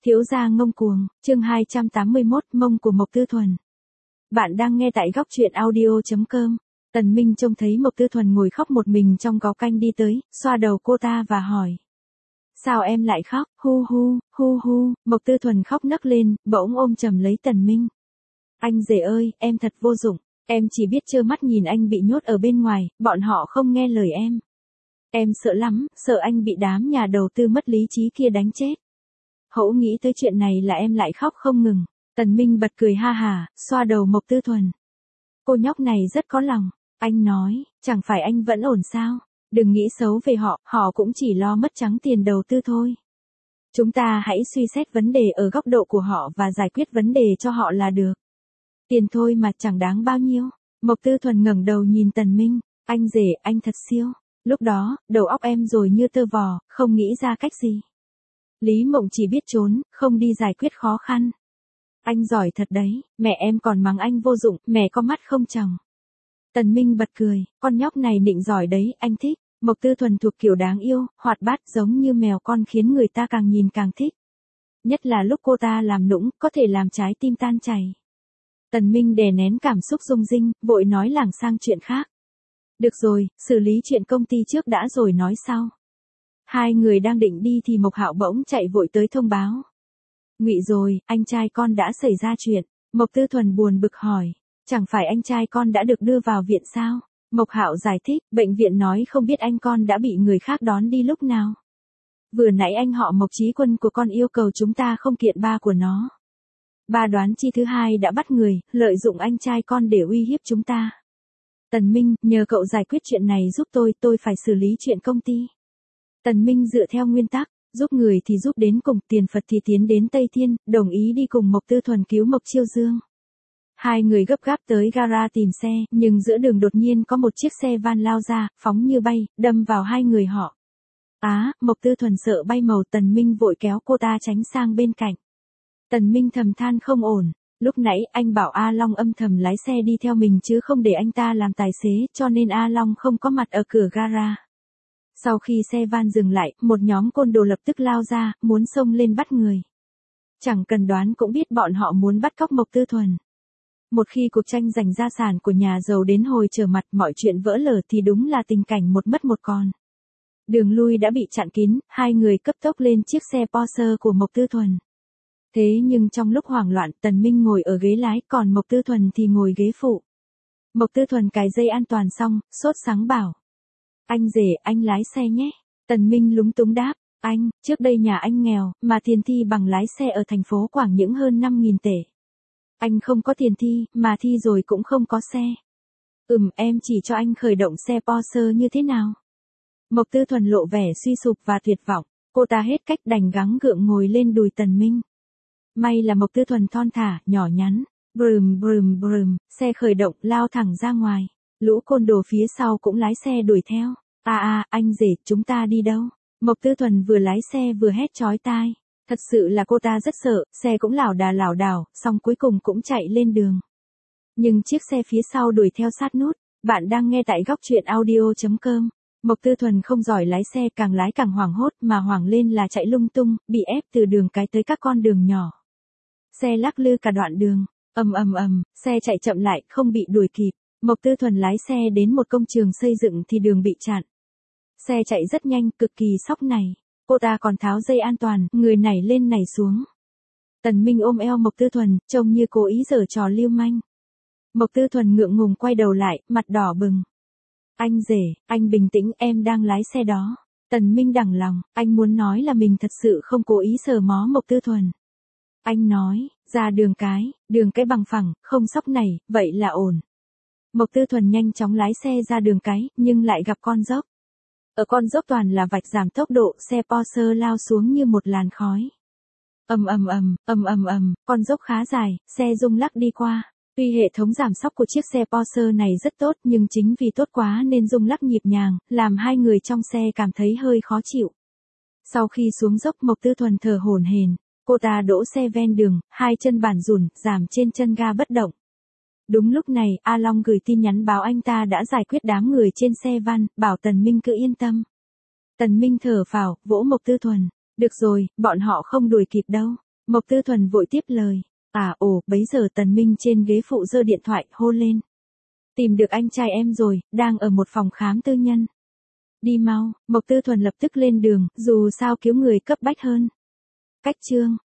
Thiếu gia ngông cuồng, chương 281, mông của Mộc Tư Thuần. Bạn đang nghe tại góc truyện audio.com. Tần Minh trông thấy Mộc Tư Thuần ngồi khóc một mình trong góc canh đi tới, xoa đầu cô ta và hỏi. Sao em lại khóc, hu hu, hu hu, Mộc Tư Thuần khóc nấc lên, bỗng ôm chầm lấy Tần Minh. Anh rể ơi, em thật vô dụng, em chỉ biết trơ mắt nhìn anh bị nhốt ở bên ngoài, bọn họ không nghe lời em. Em sợ lắm, sợ anh bị đám nhà đầu tư mất lý trí kia đánh chết. Hẫu nghĩ tới chuyện này là em lại khóc không ngừng. Tần Minh bật cười ha hà, xoa đầu Mộc Tư Thuần. Cô nhóc này rất có lòng. Anh nói, chẳng phải anh vẫn ổn sao? Đừng nghĩ xấu về họ, họ cũng chỉ lo mất trắng tiền đầu tư thôi. Chúng ta hãy suy xét vấn đề ở góc độ của họ và giải quyết vấn đề cho họ là được. Tiền thôi mà chẳng đáng bao nhiêu. Mộc Tư Thuần ngẩng đầu nhìn Tần Minh. Anh rể, anh thật siêu. Lúc đó, đầu óc em rồi như tơ vò, không nghĩ ra cách gì. Lý Mộng chỉ biết trốn, không đi giải quyết khó khăn. Anh giỏi thật đấy, mẹ em còn mắng anh vô dụng, mẹ có mắt không chồng. Tần Minh bật cười, con nhóc này nịnh giỏi đấy, anh thích. Mộc Tư Thuần thuộc kiểu đáng yêu, hoạt bát giống như mèo con khiến người ta càng nhìn càng thích. Nhất là lúc cô ta làm nũng, có thể làm trái tim tan chảy. Tần Minh đè nén cảm xúc rung rinh, vội nói lảng sang chuyện khác. Được rồi, xử lý chuyện công ty trước đã rồi nói sau. Hai người đang định đi thì Mộc Hạo bỗng chạy vội tới thông báo. Ngụy rồi, anh trai con đã xảy ra chuyện. Mộc Tư Thuần buồn bực hỏi. Chẳng phải anh trai con đã được đưa vào viện sao? Mộc Hạo giải thích, bệnh viện nói không biết anh con đã bị người khác đón đi lúc nào. Vừa nãy anh họ Mộc Chí Quân của con yêu cầu chúng ta không kiện ba của nó. Ba đoán chi thứ hai đã bắt người, lợi dụng anh trai con để uy hiếp chúng ta. Tần Minh, nhờ cậu giải quyết chuyện này giúp tôi phải xử lý chuyện công ty. Tần Minh dựa theo nguyên tắc, giúp người thì giúp đến cùng, tiền Phật thì tiến đến Tây Thiên, đồng ý đi cùng Mộc Tư Thuần cứu Mộc Chiêu Dương. Hai người gấp gáp tới gara tìm xe, nhưng giữa đường đột nhiên có một chiếc xe van lao ra, phóng như bay, đâm vào hai người họ. Mộc Tư Thuần sợ bay màu, Tần Minh vội kéo cô ta tránh sang bên cạnh. Tần Minh thầm than không ổn, lúc nãy anh bảo A Long âm thầm lái xe đi theo mình chứ không để anh ta làm tài xế, cho nên A Long không có mặt ở cửa gara. Sau khi xe van dừng lại, một nhóm côn đồ lập tức lao ra, muốn xông lên bắt người. Chẳng cần đoán cũng biết bọn họ muốn bắt cóc Mộc Tư Thuần. Một khi cuộc tranh giành gia sản của nhà giàu đến hồi trở mặt, mọi chuyện vỡ lở thì đúng là tình cảnh một mất một còn. Đường lui đã bị chặn kín, hai người cấp tốc lên chiếc xe Porsche của Mộc Tư Thuần. Thế nhưng trong lúc hoảng loạn, Tần Minh ngồi ở ghế lái, còn Mộc Tư Thuần thì ngồi ghế phụ. Mộc Tư Thuần cài dây an toàn xong, sốt sắng bảo. Anh rể, anh lái xe nhé. Tần Minh lúng túng đáp. Anh, trước đây nhà anh nghèo, mà tiền thi bằng lái xe ở thành phố Quảng những hơn 5.000 tệ. Anh không có tiền thi, mà thi rồi cũng không có xe. Em chỉ cho anh khởi động xe Porsche như thế nào? Mộc Tư Thuần lộ vẻ suy sụp và tuyệt vọng, cô ta hết cách đành gắng gượng ngồi lên đùi Tần Minh. May là Mộc Tư Thuần thon thả, nhỏ nhắn. Brum brum brum, xe khởi động, lao thẳng ra ngoài. Lũ côn đồ phía sau cũng lái xe đuổi theo. Anh rể, chúng ta đi đâu? Mộc Tư Thuần vừa lái xe vừa hét chói tai. Thật sự là cô ta rất sợ, xe cũng lảo đảo, xong cuối cùng cũng chạy lên đường. Nhưng chiếc xe phía sau đuổi theo sát nút. Bạn đang nghe tại góc truyện audio.com. Mộc Tư Thuần không giỏi lái xe, càng lái càng hoảng hốt, mà hoảng lên là chạy lung tung, bị ép từ đường cái tới các con đường nhỏ. Xe lắc lư cả đoạn đường. Xe chạy chậm lại, không bị đuổi kịp. Mộc Tư Thuần lái xe đến một công trường xây dựng thì đường bị chặn. Xe chạy rất nhanh, cực kỳ sóc này. Cô ta còn tháo dây an toàn, người nảy lên nảy xuống. Tần Minh ôm eo Mộc Tư Thuần, trông như cố ý giở trò lưu manh. Mộc Tư Thuần ngượng ngùng quay đầu lại, mặt đỏ bừng. Anh rể, anh bình tĩnh, em đang lái xe đó. Tần Minh đẳng lòng, anh muốn nói là mình thật sự không cố ý sờ mó Mộc Tư Thuần. Anh nói, ra đường cái bằng phẳng, không sóc này, vậy là ổn. Mộc Tư Thuần nhanh chóng lái xe ra đường cái, nhưng lại gặp con dốc. Ở con dốc toàn là vạch giảm tốc độ, xe Porsche lao xuống như một làn khói. Con dốc khá dài, xe rung lắc đi qua. Tuy hệ thống giảm xóc của chiếc xe Porsche này rất tốt, nhưng chính vì tốt quá nên rung lắc nhịp nhàng, làm hai người trong xe cảm thấy hơi khó chịu. Sau khi xuống dốc, Mộc Tư Thuần thở hổn hển, cô ta đỗ xe ven đường, hai chân bàn rùn, giảm trên chân ga bất động. Đúng lúc này, A Long gửi tin nhắn báo anh ta đã giải quyết đám người trên xe van, bảo Tần Minh cứ yên tâm. Tần Minh thở phào, vỗ Mộc Tư Thuần. Được rồi, bọn họ không đuổi kịp đâu. Mộc Tư Thuần vội tiếp lời. Bấy giờ Tần Minh trên ghế phụ giơ điện thoại hô lên. Tìm được anh trai em rồi, đang ở một phòng khám tư nhân. Đi mau, Mộc Tư Thuần lập tức lên đường, dù sao cứu người cấp bách hơn. Cách chương